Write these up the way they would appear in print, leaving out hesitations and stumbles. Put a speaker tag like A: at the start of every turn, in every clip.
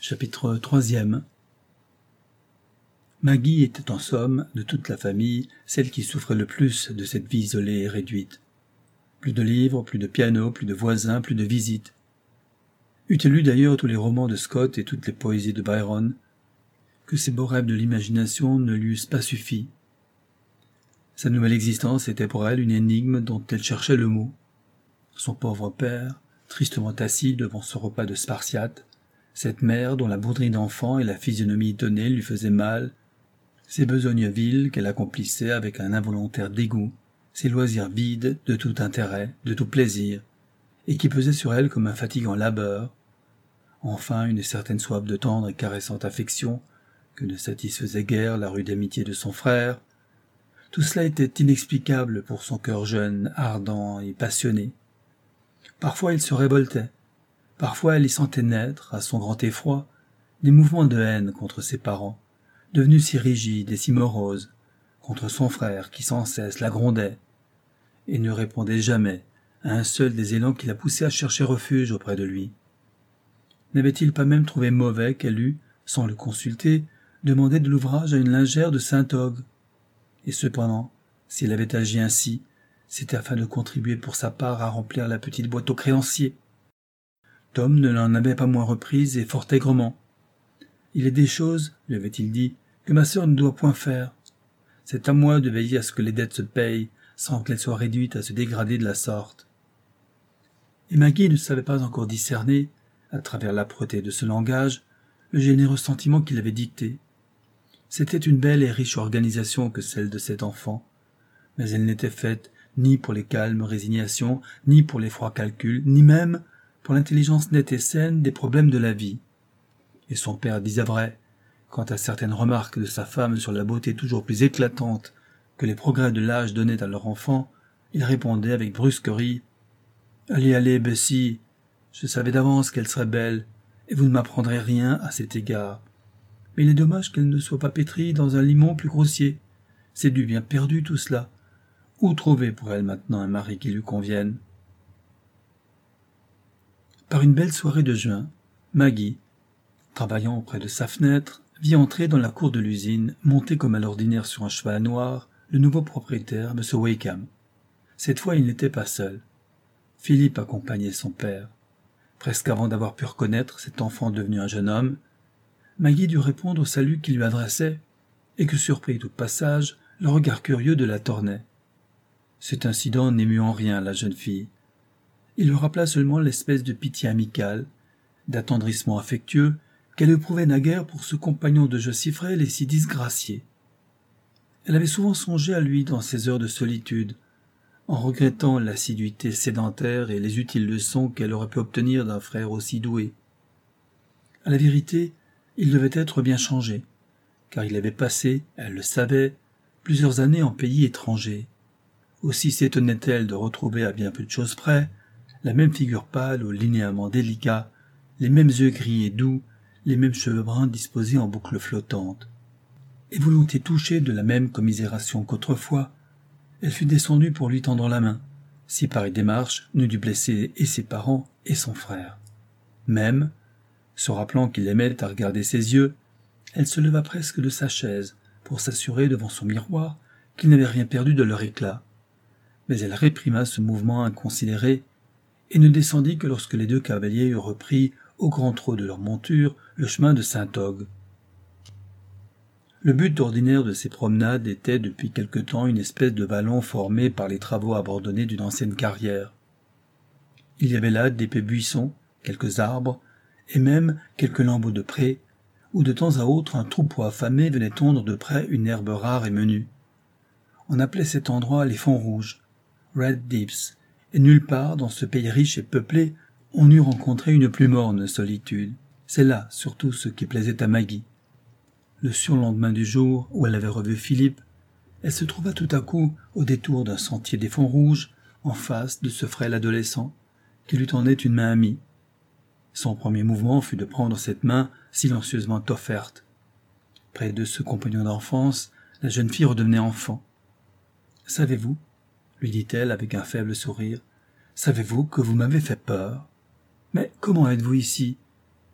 A: Chapitre 3. Maggie était en somme, de toute la famille, celle qui souffrait le plus de cette vie isolée et réduite. Plus de livres, plus de piano, plus de voisins, plus de visites. Eût-elle lu d'ailleurs tous les romans de Scott et toutes les poésies de Byron, que ces beaux rêves de l'imagination ne lui eussent pas suffi. Sa nouvelle existence était pour elle une énigme dont elle cherchait le mot. Son pauvre père, tristement assis devant ce repas de Spartiates, cette mère dont la bouderie d'enfant et la physionomie étonnée lui faisaient mal, ces besognes viles qu'elle accomplissait avec un involontaire dégoût, ces loisirs vides de tout intérêt, de tout plaisir, et qui pesaient sur elle comme un fatigant labeur, enfin une certaine soif de tendre et caressante affection que ne satisfaisait guère la rude amitié de son frère, tout cela était inexplicable pour son cœur jeune, ardent et passionné. Parfois il se révoltait, parfois elle y sentait naître, à son grand effroi, des mouvements de haine contre ses parents, devenus si rigides et si moroses, contre son frère qui sans cesse la grondait, et ne répondait jamais à un seul des élans qui la poussaient à chercher refuge auprès de lui. N'avait-il pas même trouvé mauvais qu'elle eût, sans le consulter, demandé de l'ouvrage à une lingère de Saint-Og? Et cependant, s'il avait agi ainsi, c'était afin de contribuer pour sa part à remplir la petite boîte aux créanciers. Tom ne l'en avait pas moins reprise et fort aigrement. « Il est des choses, lui avait-il dit, que ma sœur ne doit point faire. C'est à moi de veiller à ce que les dettes se payent, sans qu'elles soient réduites à se dégrader de la sorte. » Et Maggie ne savait pas encore discerner, à travers l'âpreté de ce langage, le généreux sentiment qu'il avait dicté. C'était une belle et riche organisation que celle de cet enfant, mais elle n'était faite ni pour les calmes résignations, ni pour les froids calculs, ni même pour l'intelligence nette et saine des problèmes de la vie. Et son père disait vrai, quant à certaines remarques de sa femme sur la beauté toujours plus éclatante que les progrès de l'âge donnaient à leur enfant, il répondait avec brusquerie « Allez, Bessie, je savais d'avance qu'elle serait belle, et vous ne m'apprendrez rien à cet égard. Mais il est dommage qu'elle ne soit pas pétrie dans un limon plus grossier. C'est du bien perdu tout cela. Où trouver pour elle maintenant un mari qui lui convienne ?» Par une belle soirée de juin, Maggie, travaillant auprès de sa fenêtre, vit entrer dans la cour de l'usine, monté comme à l'ordinaire sur un cheval noir, le nouveau propriétaire, M. Wakeham. Cette fois, il n'était pas seul. Philippe accompagnait son père. Presque avant d'avoir pu reconnaître cet enfant devenu un jeune homme, Maggie dut répondre au salut qu'il lui adressait, et que surpris au passage, le regard curieux de la Tornay. Cet incident n'émut en rien la jeune fille. Il lui rappela seulement l'espèce de pitié amicale, d'attendrissement affectueux qu'elle éprouvait naguère pour ce compagnon de jeu si frêle et si disgracié. Elle avait souvent songé à lui dans ses heures de solitude, en regrettant l'assiduité sédentaire et les utiles leçons qu'elle aurait pu obtenir d'un frère aussi doué. À la vérité, il devait être bien changé, car il avait passé, elle le savait, plusieurs années en pays étranger. Aussi s'étonnait-elle de retrouver à bien peu de choses près la même figure pâle aux linéaments délicats, les mêmes yeux gris et doux, les mêmes cheveux bruns disposés en boucles flottantes. Et volontiers touchée de la même commisération qu'autrefois, elle fut descendue pour lui tendre la main, si pareille démarche n'eût dû blesser et ses parents et son frère. Même, se rappelant qu'il aimait à regarder ses yeux, elle se leva presque de sa chaise pour s'assurer devant son miroir qu'il n'avait rien perdu de leur éclat. Mais elle réprima ce mouvement inconsidéré et ne descendit que lorsque les deux cavaliers eurent repris, au grand trot de leur monture, le chemin de Saint-Og. Le but ordinaire de ces promenades était depuis quelque temps une espèce de vallon formé par les travaux abandonnés d'une ancienne carrière. Il y avait là d'épais buissons, quelques arbres, et même quelques lambeaux de prés, où de temps à autre un troupeau affamé venait tondre de près une herbe rare et menue. On appelait cet endroit les Fonds Rouges, Red Deeps, et nulle part dans ce pays riche et peuplé on eût rencontré une plus morne solitude. C'est là surtout ce qui plaisait à Maggie. Le surlendemain du jour où elle avait revu Philippe, elle se trouva tout à coup au détour d'un sentier des Fonds Rouges, en face de ce frêle adolescent, qui lui tendait une main amie. Son premier mouvement fut de prendre cette main silencieusement offerte. Près de ce compagnon d'enfance, la jeune fille redevenait enfant. « Savez-vous, » lui dit-elle avec un faible sourire, « savez-vous que vous m'avez fait peur ? Mais comment êtes-vous ici ?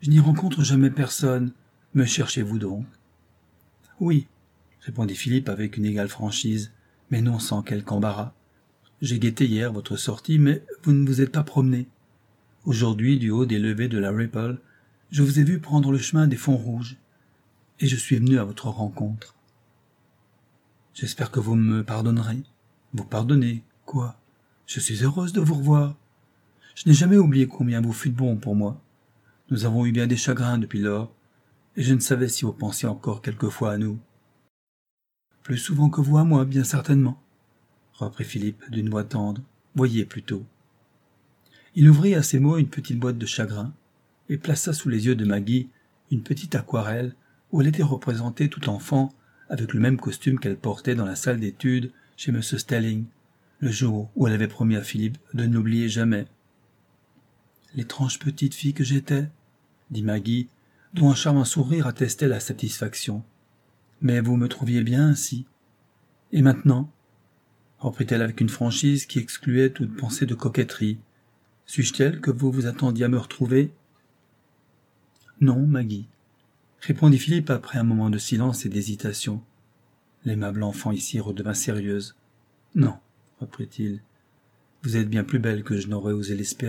A: Je n'y rencontre jamais personne. Me cherchez-vous donc? Oui, répondit Philippe avec une égale franchise, mais non sans quelque embarras. J'ai guetté hier votre sortie, mais vous ne vous êtes pas promené. Aujourd'hui, du haut des levées de la Ripple, je vous ai vu prendre le chemin des fonds rouges, et je suis venu à votre rencontre. J'espère que vous me pardonnerez. Vous pardonnez, quoi? Je suis heureuse de vous revoir. Je n'ai jamais oublié combien vous fûtes bon pour moi. Nous avons eu bien des chagrins depuis lors, et je ne savais si vous pensiez encore quelquefois à nous. Plus souvent que vous à moi, bien certainement, reprit Philippe d'une voix tendre. Voyez plutôt. Il ouvrit à ces mots une petite boîte de chagrin, et plaça sous les yeux de Maggie une petite aquarelle où elle était représentée tout enfant avec le même costume qu'elle portait dans la salle d'études chez M. Stelling, le jour où elle avait promis à Philippe de ne l'oublier jamais. « L'étrange petite fille que j'étais, » dit Maggie, dont un charmant sourire attestait la satisfaction. « Mais vous me trouviez bien ainsi. Et maintenant ?» reprit-elle avec une franchise qui excluait toute pensée de coquetterie. « Suis-je telle que vous vous attendiez à me retrouver ?»« Non, Maggie, » répondit Philippe après un moment de silence et d'hésitation. L'aimable enfant ici redevint sérieuse. « Non, » reprit-il, « vous êtes bien plus belle que je n'aurais osé l'espérer. »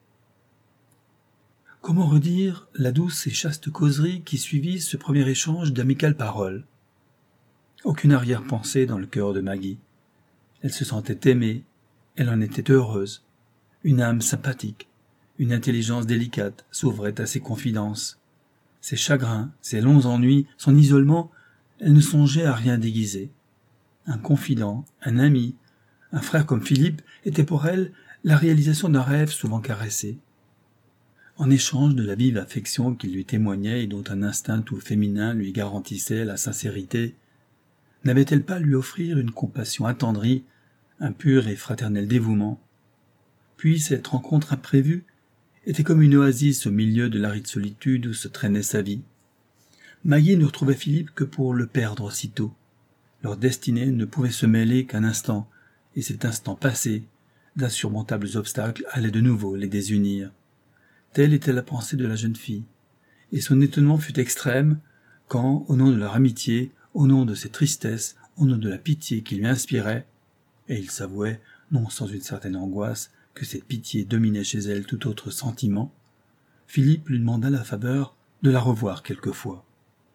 A: Comment redire la douce et chaste causerie qui suivit ce premier échange d'amicales paroles? Aucune arrière-pensée dans le cœur de Maggie. Elle se sentait aimée, elle en était heureuse. Une âme sympathique, une intelligence délicate s'ouvrait à ses confidences. Ses chagrins, ses longs ennuis, son isolement, elle ne songeait à rien déguiser. Un confident, un ami, un frère comme Philippe était pour elle la réalisation d'un rêve souvent caressé. En échange de la vive affection qu'il lui témoignait et dont un instinct tout féminin lui garantissait la sincérité, n'avait-elle pas à lui offrir une compassion attendrie, un pur et fraternel dévouement? Puis cette rencontre imprévue était comme une oasis au milieu de l'aride solitude où se traînait sa vie. Maggie ne retrouvait Philippe que pour le perdre aussitôt. Leur destinée ne pouvait se mêler qu'un instant, et cet instant passé, d'insurmontables obstacles allaient de nouveau les désunir. Telle était la pensée de la jeune fille, et son étonnement fut extrême quand, au nom de leur amitié, au nom de ses tristesses, au nom de la pitié qu'il lui inspirait, et il s'avouait, non sans une certaine angoisse, que cette pitié dominait chez elle tout autre sentiment, Philippe lui demanda la faveur de la revoir quelquefois.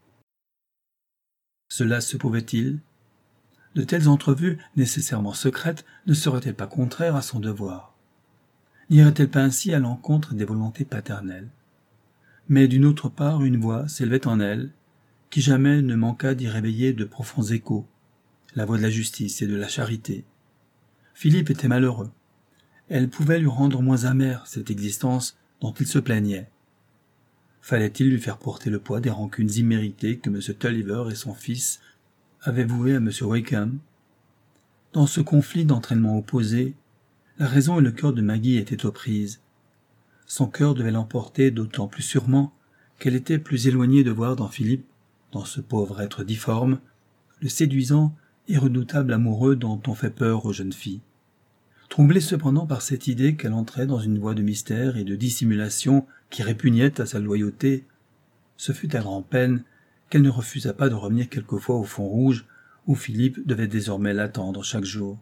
A: Cela se pouvait-il? De telles entrevues, nécessairement secrètes, ne seraient-elles pas contraires à son devoir? N'irait-elle pas ainsi à l'encontre des volontés paternelles? Mais d'une autre part, une voix s'élevait en elle, qui jamais ne manqua d'y réveiller de profonds échos, la voix de la justice et de la charité. Philippe était malheureux. Elle pouvait lui rendre moins amère cette existence dont il se plaignait. Fallait-il lui faire porter le poids des rancunes imméritées que M. Tulliver et son fils avaient vouées à M. Wakeham? Dans ce conflit d'entraînements opposés, la raison et le cœur de Maggie étaient aux prises. Son cœur devait l'emporter d'autant plus sûrement qu'elle était plus éloignée de voir dans Philippe, dans ce pauvre être difforme, le séduisant et redoutable amoureux dont on fait peur aux jeunes filles. Troublée cependant par cette idée qu'elle entrait dans une voie de mystère et de dissimulation qui répugnait à sa loyauté, ce fut à grand-peine qu'elle ne refusa pas de revenir quelquefois au fond rouge où Philippe devait désormais l'attendre chaque jour.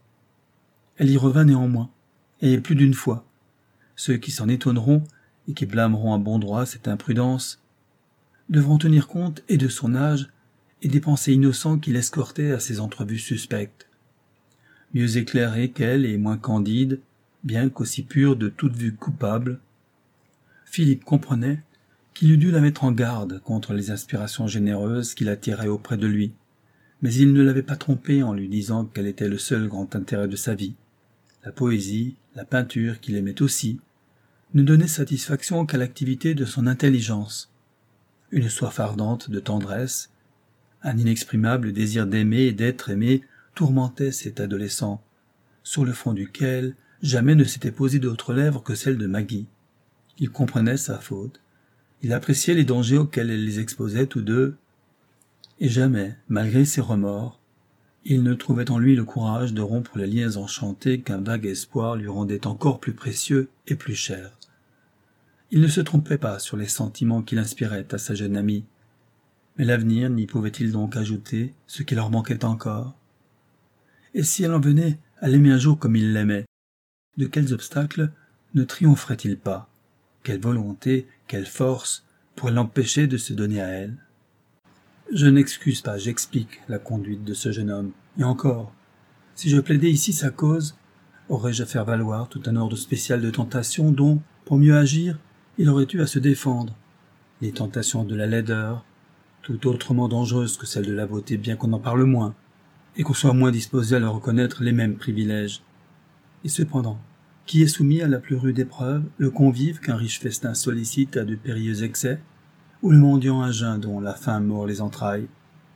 A: Elle y revint néanmoins, et plus d'une fois. Ceux qui s'en étonneront et qui blâmeront à bon droit cette imprudence devront tenir compte et de son âge et des pensées innocentes qui l'escortaient à ces entrevues suspectes. Mieux éclairée qu'elle et moins candide, bien qu'aussi pure de toute vue coupable, Philippe comprenait qu'il eût dû la mettre en garde contre les inspirations généreuses qui l'attiraient auprès de lui, mais il ne l'avait pas trompée en lui disant qu'elle était le seul grand intérêt de sa vie. La poésie, la peinture qu'il aimait aussi, ne donnaient satisfaction qu'à l'activité de son intelligence. Une soif ardente de tendresse, un inexprimable désir d'aimer et d'être aimé tourmentait cet adolescent, sur le front duquel jamais ne s'était posé d'autre lèvre que celle de Maggie. Il comprenait sa faute, il appréciait les dangers auxquels elle les exposait tous deux, et jamais, malgré ses remords, il ne trouvait en lui le courage de rompre les liens enchantés qu'un vague espoir lui rendait encore plus précieux et plus cher. Il ne se trompait pas sur les sentiments qu'il inspirait à sa jeune amie. Mais l'avenir n'y pouvait-il donc ajouter ce qui leur manquait encore? Et si elle en venait à l'aimer un jour comme il l'aimait, de quels obstacles ne triompherait-il pas? Quelle volonté, quelle force pourrait l'empêcher de se donner à elle? Je n'excuse pas, j'explique la conduite de ce jeune homme. Et encore, si je plaidais ici sa cause, aurais-je à faire valoir tout un ordre spécial de tentations dont, pour mieux agir, il aurait eu à se défendre? Les tentations de la laideur, tout autrement dangereuses que celles de la beauté, bien qu'on en parle moins, et qu'on soit moins disposé à leur reconnaître les mêmes privilèges. Et cependant, qui est soumis à la plus rude épreuve, le convive qu'un riche festin sollicite à de périlleux excès, ou le mendiant à jeun dont la faim mord les entrailles?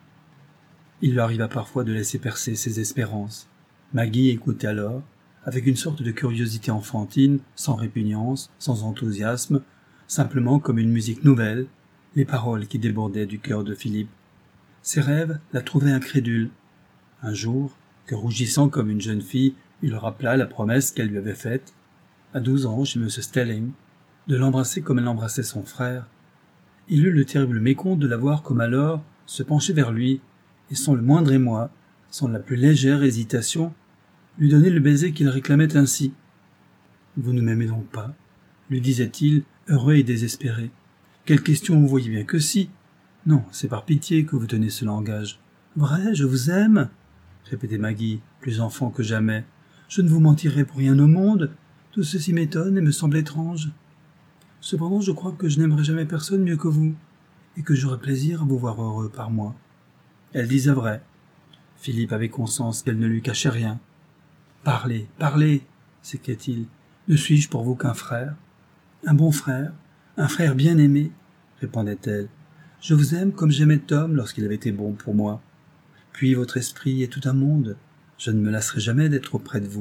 A: Il lui arriva parfois de laisser percer ses espérances. Maggie écoutait alors, avec une sorte de curiosité enfantine, sans répugnance, sans enthousiasme, simplement comme une musique nouvelle, les paroles qui débordaient du cœur de Philippe. Ses rêves la trouvaient incrédule. Un jour, que rougissant comme une jeune fille, il rappela la promesse qu'elle lui avait faite, à 12 ans chez M. Stelling, de l'embrasser comme elle embrassait son frère. Il eut le terrible mécompte de la voir comme alors se pencher vers lui, et sans le moindre émoi, sans la plus légère hésitation, lui donner le baiser qu'il réclamait ainsi. « Vous ne m'aimez donc pas ?» lui disait-il, heureux et désespéré. « Quelle question, vous voyez bien que si. Non, c'est par pitié que vous tenez ce langage. »« Vrai, je vous aime ?» répétait Maggie, plus enfant que jamais. « Je ne vous mentirai pour rien au monde. Tout ceci m'étonne et me semble étrange. Cependant, je crois que je n'aimerai jamais personne mieux que vous, et que j'aurai plaisir à vous voir heureux par moi. » Elle disait vrai. Philippe avait conscience qu'elle ne lui cachait rien. « Parlez, parlez !» s'écriait-il. « Ne suis-je pour vous qu'un frère? »« Un bon frère, un frère bien aimé, » répondait-elle. « Je vous aime comme j'aimais Tom lorsqu'il avait été bon pour moi. Puis votre esprit est tout un monde. Je ne me lasserai jamais d'être auprès de vous. »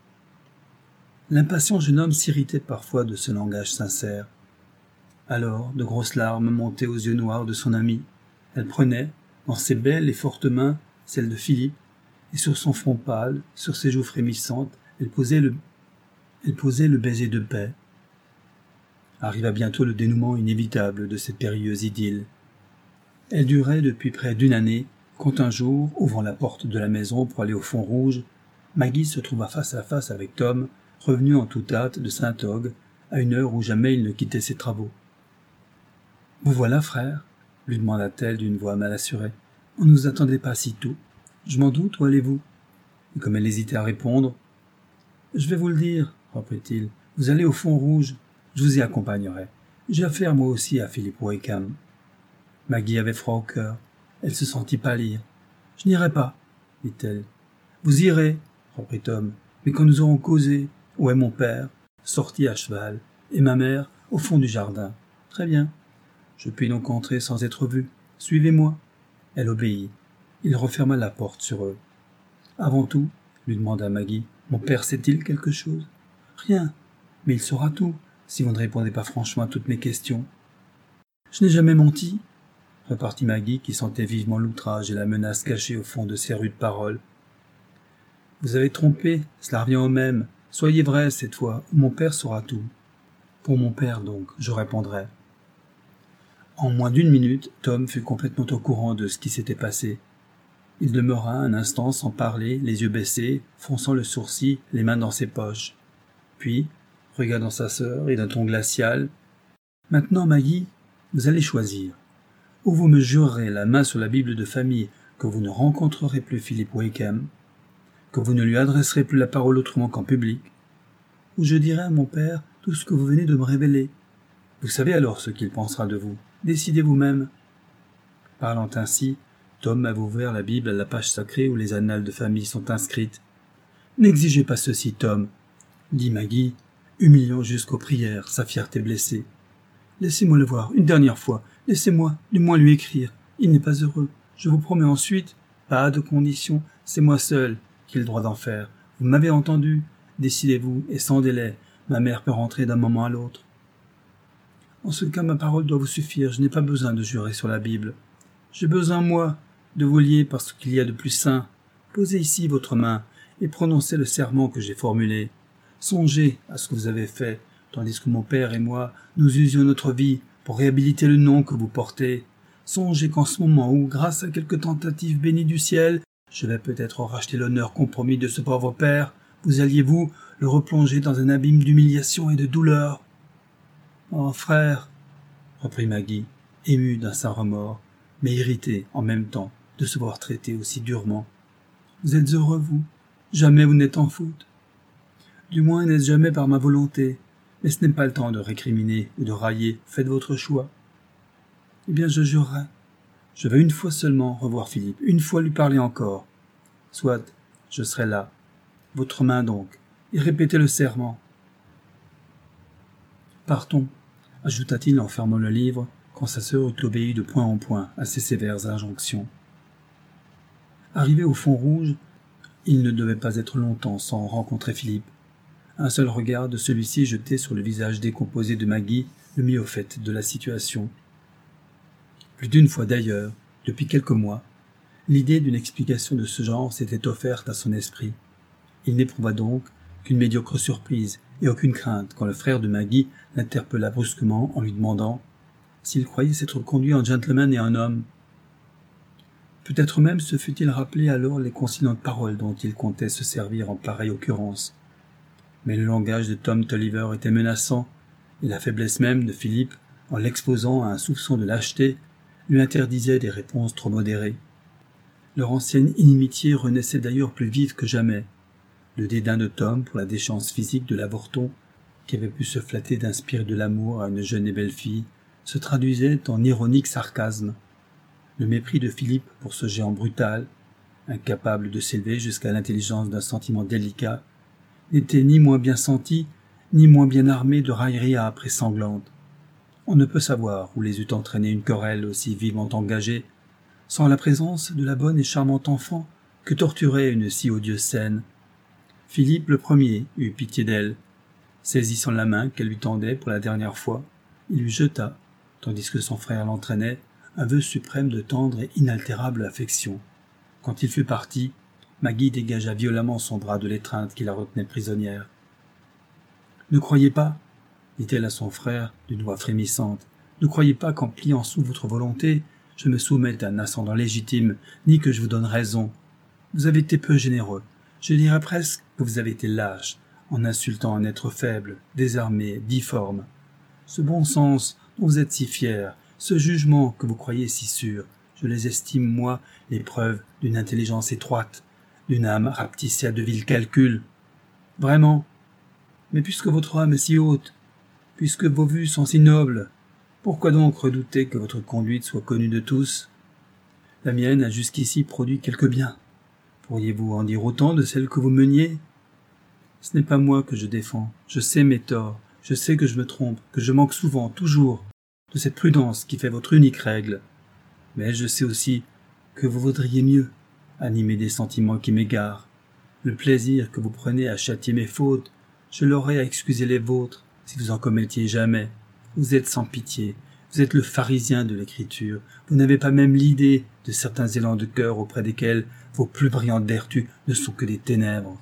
A: L'impatient jeune homme s'irritait parfois de ce langage sincère. Alors, de grosses larmes montaient aux yeux noirs de son amie. Elle prenait, dans ses belles et fortes mains, celles de Philippe, et sur son front pâle, sur ses joues frémissantes, elle posait le baiser de paix. Arriva bientôt le dénouement inévitable de cette périlleuse idylle. Elle durait depuis près d'une année, quand un jour, ouvrant la porte de la maison pour aller au Fond Rouge, Maggie se trouva face à face avec Tom, revenu en toute hâte de Saint-Ogue, à une heure où jamais il ne quittait ses travaux. « Vous voilà, frère ?» lui demanda-t-elle d'une voix mal assurée. « On ne nous attendait pas si tôt. Je m'en doute, où allez-vous » Et comme elle hésitait à répondre, « Je vais vous le dire, » reprit-il. « Vous allez au Fond Rouge. Je vous y accompagnerai. J'ai affaire moi aussi à Philippe Wakeham. » Maggie avait froid au cœur. Elle se sentit pâlir. « Je n'irai pas, » dit-elle. « Vous irez, » reprit Tom, « mais quand nous aurons causé, où est mon père, sorti à cheval, et ma mère, au fond du jardin. Très bien. Je puis donc entrer sans être vu. Suivez-moi. » Elle obéit. Il referma la porte sur eux. « Avant tout, » lui demanda Maggie, « mon père sait-il quelque chose ?»« Rien, mais il saura tout, si vous ne répondez pas franchement à toutes mes questions. »« Je n'ai jamais menti, » repartit Maggie, qui sentait vivement l'outrage et la menace cachée au fond de ses rudes paroles. « Vous avez trompé, cela revient au même. Soyez vrai cette fois, ou mon père saura tout. »« Pour mon père donc, je répondrai. » En moins d'une minute, Tom fut complètement au courant de ce qui s'était passé. Il demeura un instant sans parler, les yeux baissés, fronçant le sourcil, les mains dans ses poches. Puis, regardant sa sœur et d'un ton glacial, « Maintenant, Maggie, vous allez choisir. Ou vous me jurerez la main sur la Bible de famille que vous ne rencontrerez plus Philippe Wakeham, que vous ne lui adresserez plus la parole autrement qu'en public, ou je dirai à mon père tout ce que vous venez de me révéler. Vous savez alors ce qu'il pensera de vous. Décidez vous-même. » Parlant ainsi, Tom avait ouvert la Bible à la page sacrée où les annales de famille sont inscrites. « N'exigez pas ceci, Tom, » dit Maggie, humiliant jusqu'aux prières sa fierté blessée. « Laissez-moi le voir, une dernière fois. Laissez-moi, du moins lui écrire. Il n'est pas heureux. Je vous promets ensuite, pas de condition, c'est moi seul qui ai le droit d'en faire. Vous m'avez entendu. Décidez-vous, et sans délai. Ma mère peut rentrer d'un moment à l'autre. » « En ce cas, ma parole doit vous suffire. Je n'ai pas besoin de jurer sur la Bible. J'ai besoin, moi, de vous lier par ce qu'il y a de plus saint. Posez ici votre main et prononcez le serment que j'ai formulé. Songez à ce que vous avez fait tandis que mon père et moi, nous usions notre vie pour réhabiliter le nom que vous portez. Songez qu'en ce moment où, grâce à quelques tentatives bénies du ciel, je vais peut-être racheter l'honneur compromis de ce pauvre père, vous alliez-vous le replonger dans un abîme d'humiliation et de douleur. Oh, frère, reprit Maggie, émue d'un saint remords, mais irritée en même temps de se voir traité aussi durement. Vous êtes heureux, vous? Jamais vous n'êtes en faute. Du moins n'est-ce jamais par ma volonté, mais ce n'est pas le temps de récriminer ou de railler, faites votre choix. Eh bien, je jurerai. Je veux une fois seulement revoir Philippe, une fois lui parler encore. Soit, je serai là. Votre main donc, et répétez le serment. Partons, ajouta-t-il en fermant le livre, quand sa sœur eut obéi de point en point à ses sévères injonctions. Arrivé au fond rouge, il ne devait pas être longtemps sans rencontrer Philippe. Un seul regard de celui-ci jeté sur le visage décomposé de Maggie le mit au fait de la situation. Plus d'une fois d'ailleurs, depuis quelques mois, l'idée d'une explication de ce genre s'était offerte à son esprit. Il n'éprouva donc qu'une médiocre surprise et aucune crainte quand le frère de Maggie l'interpella brusquement en lui demandant s'il croyait s'être conduit en gentleman et en homme. Peut-être même se fut-il rappelé alors les conciliantes paroles dont il comptait se servir en pareille occurrence. Mais le langage de Tom Tolliver était menaçant, et la faiblesse même de Philippe, en l'exposant à un soupçon de lâcheté, lui interdisait des réponses trop modérées. Leur ancienne inimitié renaissait d'ailleurs plus vive que jamais. Le dédain de Tom pour la déchéance physique de l'avorton, qui avait pu se flatter d'inspirer de l'amour à une jeune et belle fille, se traduisait en ironique sarcasme. Le mépris de Philippe pour ce géant brutal, incapable de s'élever jusqu'à l'intelligence d'un sentiment délicat, n'était ni moins bien senti, ni moins bien armé de railleries âpres et sanglantes. On ne peut savoir où les eût entraînés une querelle aussi vivement engagée, sans la présence de la bonne et charmante enfant que torturait une si odieuse scène. Philippe le premier eut pitié d'elle. Saisissant la main qu'elle lui tendait pour la dernière fois, il lui jeta, tandis que son frère l'entraînait, un vœu suprême de tendre et inaltérable affection. Quand il fut parti, Maggie dégagea violemment son bras de l'étreinte qui la retenait prisonnière. « Ne croyez pas, dit-elle à son frère d'une voix frémissante, ne croyez pas qu'en pliant sous votre volonté, je me soumette à un ascendant légitime, ni que je vous donne raison. Vous avez été peu généreux, je dirais presque que vous avez été lâche, en insultant un être faible, désarmé, difforme. Ce bon sens dont vous êtes si fier, ce jugement que vous croyez si sûr, je les estime, moi, les preuves d'une intelligence étroite, d'une âme rapetissée à de vils calculs. Vraiment. Mais puisque votre âme est si haute, puisque vos vues sont si nobles, pourquoi donc redouter que votre conduite soit connue de tous? La mienne a jusqu'ici produit quelque bien. Pourriez-vous en dire autant de celle que vous meniez? Ce n'est pas moi que je défends, je sais mes torts, je sais que je me trompe, que je manque souvent, toujours, de cette prudence qui fait votre unique règle. Mais je sais aussi que vous vaudriez mieux, animer des sentiments qui m'égarent. Le plaisir que vous prenez à châtier mes fautes, je l'aurais à excuser les vôtres, si vous en commettiez jamais. Vous êtes sans pitié, vous êtes le pharisien de l'écriture, vous n'avez pas même l'idée de certains élans de cœur auprès desquels vos plus brillantes vertus ne sont que des ténèbres.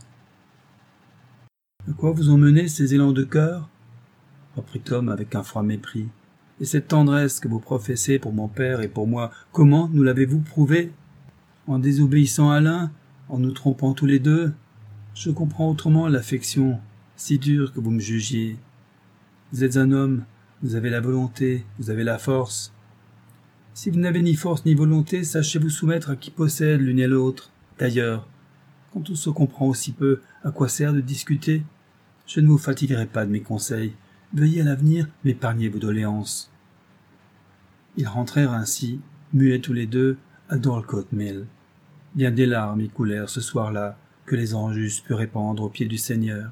A: À quoi vous ont mené ces élans de cœur? Reprit Tom avec un froid mépris. Et cette tendresse que vous professez pour mon père et pour moi, comment nous l'avez-vous prouvé? En désobéissant à l'un, en nous trompant tous les deux? Je comprends autrement l'affection, si dure que vous me jugiez. Vous êtes un homme, vous avez la volonté, vous avez la force. Si vous n'avez ni force ni volonté, sachez vous soumettre à qui possède l'une et l'autre. D'ailleurs, quand on se comprend aussi peu, à quoi sert de discuter? Je ne vous fatiguerai pas de mes conseils. Veuillez à l'avenir m'épargner vos doléances. Ils rentrèrent ainsi, muets tous les deux, à Dorlcote Mill. Bien des larmes y coulèrent ce soir-là, que les anges eussent pu répandre aux pieds du Seigneur.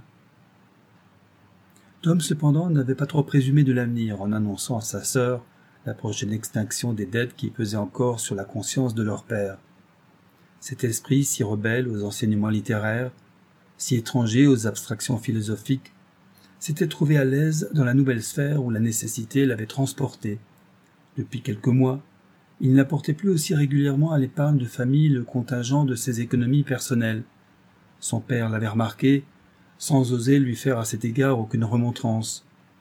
A: Tom, cependant, n'avait pas trop présumé de l'avenir en annonçant à sa sœur la prochaine extinction des dettes qui pesaient encore sur la conscience de leur père. Cet esprit si rebelle aux enseignements littéraires, si étranger aux abstractions philosophiques, s'était trouvé à l'aise dans la nouvelle sphère où la nécessité l'avait transporté. Depuis quelques mois, il n'apportait plus aussi régulièrement à l'épargne de famille le contingent de ses économies personnelles. Son père l'avait remarqué, sans oser lui faire à cet égard aucune remontrance.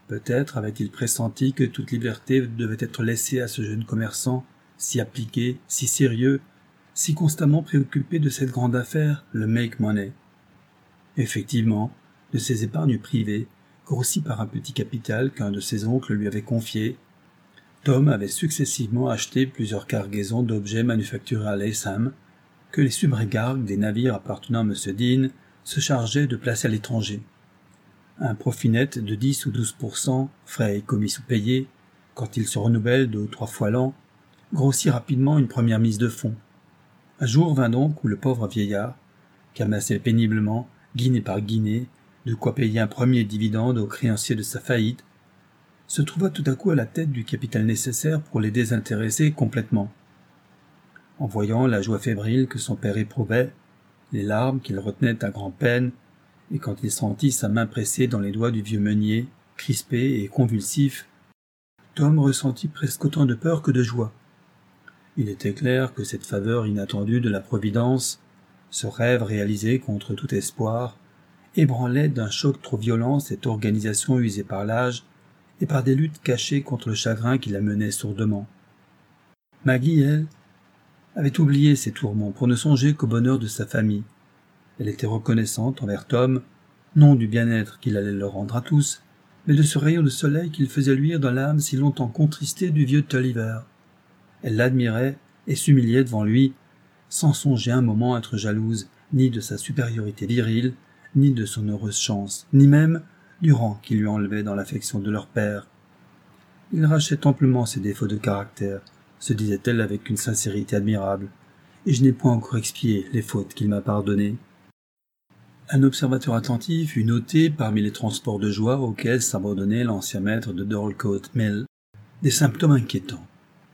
A: Peut-être avait-il pressenti que toute liberté devait être laissée à ce jeune commerçant, si appliqué, si sérieux, si constamment préoccupé de cette grande affaire, le make money. Effectivement, de ses épargnes privées, grossies par un petit capital qu'un de ses oncles lui avait confié, Tom avait successivement acheté plusieurs cargaisons d'objets manufacturés à Latham, que les subrégarques des navires appartenant à M. Dean se chargeaient de placer à l'étranger. Un profit net de 10 ou 12%, frais et commis sous-payés, quand il se renouvelle 2 ou 3 fois l'an, grossit rapidement une première mise de fonds. Un jour vint donc où le pauvre vieillard, qui amassait péniblement, guinée par guinée, de quoi payer un premier dividende aux créanciers de sa faillite, se trouva tout à coup à la tête du capital nécessaire pour les désintéresser complètement. En voyant la joie fébrile que son père éprouvait, les larmes qu'il retenait à grand-peine, et quand il sentit sa main pressée dans les doigts du vieux meunier, crispé et convulsif, Tom ressentit presque autant de peur que de joie. Il était clair que cette faveur inattendue de la Providence, ce rêve réalisé contre tout espoir, ébranlait d'un choc trop violent cette organisation usée par l'âge et par des luttes cachées contre le chagrin qui la menait sourdement. Maggie, elle, avait oublié ses tourments pour ne songer qu'au bonheur de sa famille. Elle était reconnaissante envers Tom, non du bien-être qu'il allait leur rendre à tous, mais de ce rayon de soleil qu'il faisait luire dans l'âme si longtemps contristée du vieux Tulliver. Elle l'admirait et s'humiliait devant lui, sans songer un moment à être jalouse ni de sa supériorité virile, ni de son heureuse chance, ni même du rang qu'il lui enlevait dans l'affection de leur père. Il rachète amplement ses défauts de caractère, se disait-elle avec une sincérité admirable, et je n'ai point encore expié les fautes qu'il m'a pardonnées. Un observateur attentif eût noté, parmi les transports de joie auxquels s'abandonnait l'ancien maître de Dorlcote Mill, des symptômes inquiétants.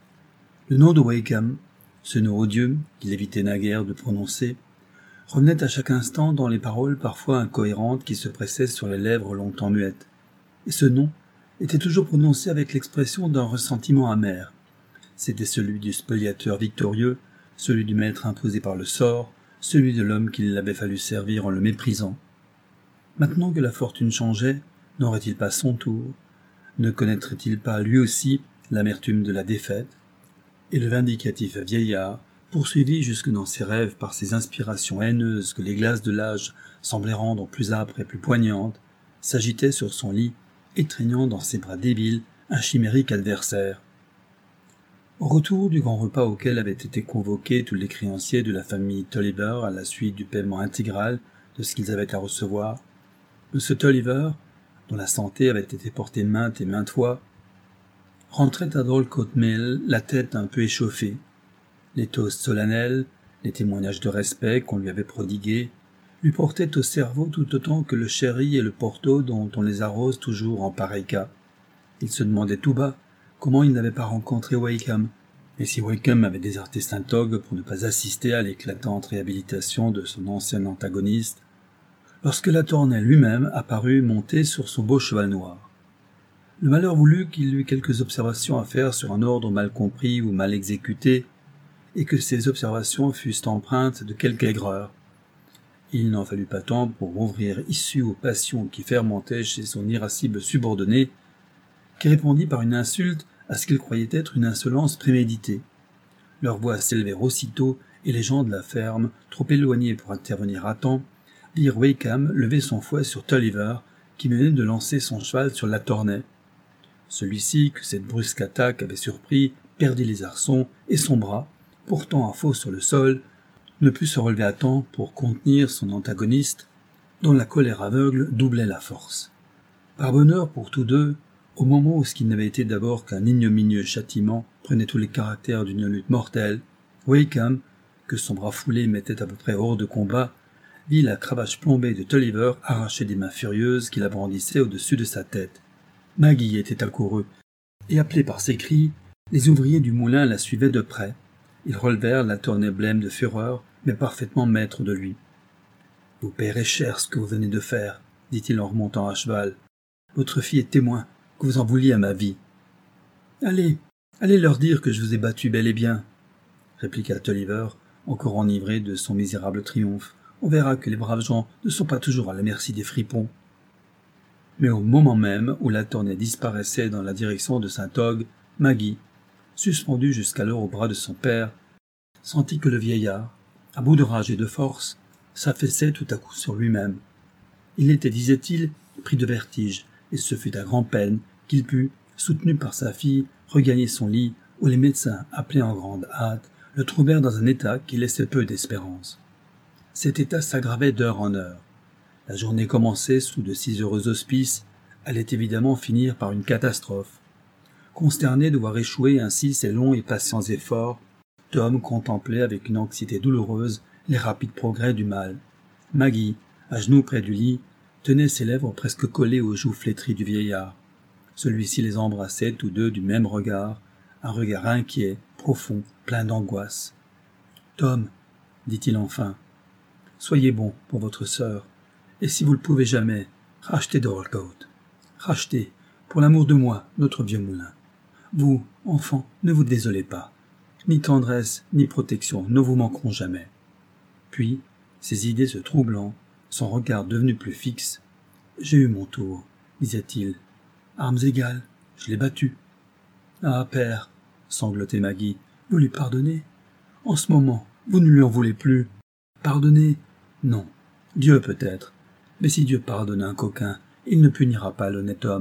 A: Le nom de Wakeham, ce nom odieux qu'il évitait naguère de prononcer, revenait à chaque instant dans les paroles parfois incohérentes qui se pressaient sur les lèvres longtemps muettes, et ce nom était toujours prononcé avec l'expression d'un ressentiment amer. C'était celui du spoliateur victorieux, celui du maître imposé par le sort, celui de l'homme qu'il avait fallu servir en le méprisant. Maintenant que la fortune changeait, n'aurait-il pas son tour? Ne connaîtrait-il pas lui aussi l'amertume de la défaite? Et le vindicatif vieillard, poursuivi jusque dans ses rêves par ces inspirations haineuses que les glaces de l'âge semblaient rendre plus âpres et plus poignantes, s'agitait sur son lit, étreignant dans ses bras débiles un chimérique adversaire. Au retour du grand repas auquel avaient été convoqués tous les créanciers de la famille Tulliver à la suite du paiement intégral de ce qu'ils avaient à recevoir, M. Tulliver, dont la santé avait été portée maintes et maintes fois, rentrait à Dorlcote Mill la tête un peu échauffée. Les toasts solennels, les témoignages de respect qu'on lui avait prodigués, lui portaient au cerveau tout autant que le sherry et le porto dont on les arrose toujours en pareil cas. Il se demandait tout bas comment il n'avait pas rencontré Wakeham, et si Wakeham avait déserté Saint-Og pour ne pas assister à l'éclatante réhabilitation de son ancien antagoniste, lorsque Latournelle lui-même apparut monté sur son beau cheval noir. Le malheur voulut qu'il eût quelques observations à faire sur un ordre mal compris ou mal exécuté, et que ces observations fussent empreintes de quelque aigreur. Il n'en fallut pas tant pour ouvrir issue aux passions qui fermentaient chez son irascible subordonné, qui répondit par une insulte à ce qu'il croyait être une insolence préméditée. Leurs voix s'élevèrent aussitôt, et les gens de la ferme, trop éloignés pour intervenir à temps, virent Wakeham lever son fouet sur Tulliver, qui venait de lancer son cheval sur la Tornay. Celui-ci, que cette brusque attaque avait surpris, perdit les arçons, et son bras, pourtant à faux sur le sol, ne put se relever à temps pour contenir son antagoniste, dont la colère aveugle doublait la force. Par bonheur pour tous deux, au moment où ce qui n'avait été d'abord qu'un ignominieux châtiment prenait tous les caractères d'une lutte mortelle, Wakeham, que son bras foulé mettait à peu près hors de combat, vit la cravache plombée de Tulliver arrachée des mains furieuses qui la brandissaient au-dessus de sa tête. Maggie était accourue, et appelée par ses cris, les ouvriers du moulin la suivaient de près. Ils relevèrent la Tornay blême de fureur, mais parfaitement maître de lui. « Vous paierez cher ce que vous venez de faire, » dit-il en remontant à cheval. « Votre fille est témoin que vous en vouliez à ma vie. »« Allez, allez leur dire que je vous ai battu bel et bien, » répliqua Tulliver, encore enivré de son misérable triomphe. « On verra que les braves gens ne sont pas toujours à la merci des fripons. » Mais au moment même où Latournelle disparaissait dans la direction de Saint-Og, Maggie, suspendue jusqu'alors au bras de son père, sentit que le vieillard, à bout de rage et de force, s'affaissait tout à coup sur lui-même. Il était, disait-il, pris de vertige, et ce fut à grand-peine qu'il put, soutenu par sa fille, regagner son lit, où les médecins, appelés en grande hâte, le trouvèrent dans un état qui laissait peu d'espérance. Cet état s'aggravait d'heure en heure. La journée commençait sous de si heureux auspices, allait évidemment finir par une catastrophe. Consterné de voir échouer ainsi ses longs et patients efforts, Tom contemplait avec une anxiété douloureuse les rapides progrès du mal. Maggie, à genoux près du lit, tenait ses lèvres presque collées aux joues flétries du vieillard. Celui-ci les embrassait tous deux du même regard, un regard inquiet, profond, plein d'angoisse. « Tom, dit-il enfin, soyez bon pour votre sœur, et si vous le pouvez jamais, rachetez Dorlcote. Rachetez, pour l'amour de moi, notre vieux moulin. Vous, enfant, ne vous désolez pas. Ni tendresse, ni protection ne vous manqueront jamais. » Puis, ses idées se troublant, son regard devenu plus fixe, « J'ai eu mon tour, disait-il. Armes égales, je l'ai battu. »« Ah, père, sanglotait Maggie, vous lui pardonnez? En ce moment, vous ne lui en voulez plus. Pardonner? Non. Dieu peut-être. Mais si Dieu pardonne un coquin, il ne punira pas l'honnête homme. »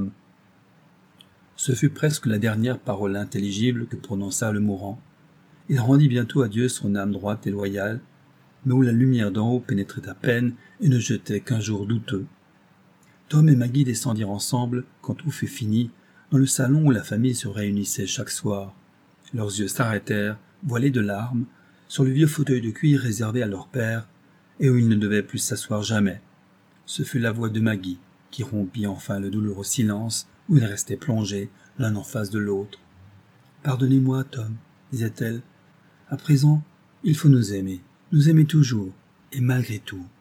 A: Ce fut presque la dernière parole intelligible que prononça le mourant. Il rendit bientôt à Dieu son âme droite et loyale, mais où la lumière d'en haut pénétrait à peine et ne jetait qu'un jour douteux. Tom et Maggie descendirent ensemble, quand tout fut fini, dans le salon où la famille se réunissait chaque soir. Leurs yeux s'arrêtèrent, voilés de larmes, sur le vieux fauteuil de cuir réservé à leur père, et où ils ne devaient plus s'asseoir jamais. Ce fut la voix de Maggie, qui rompit enfin le douloureux silence où ils restaient plongés, l'un en face de l'autre. « Pardonnez-moi, Tom, disait-elle. À présent, il faut nous aimer toujours, et malgré tout.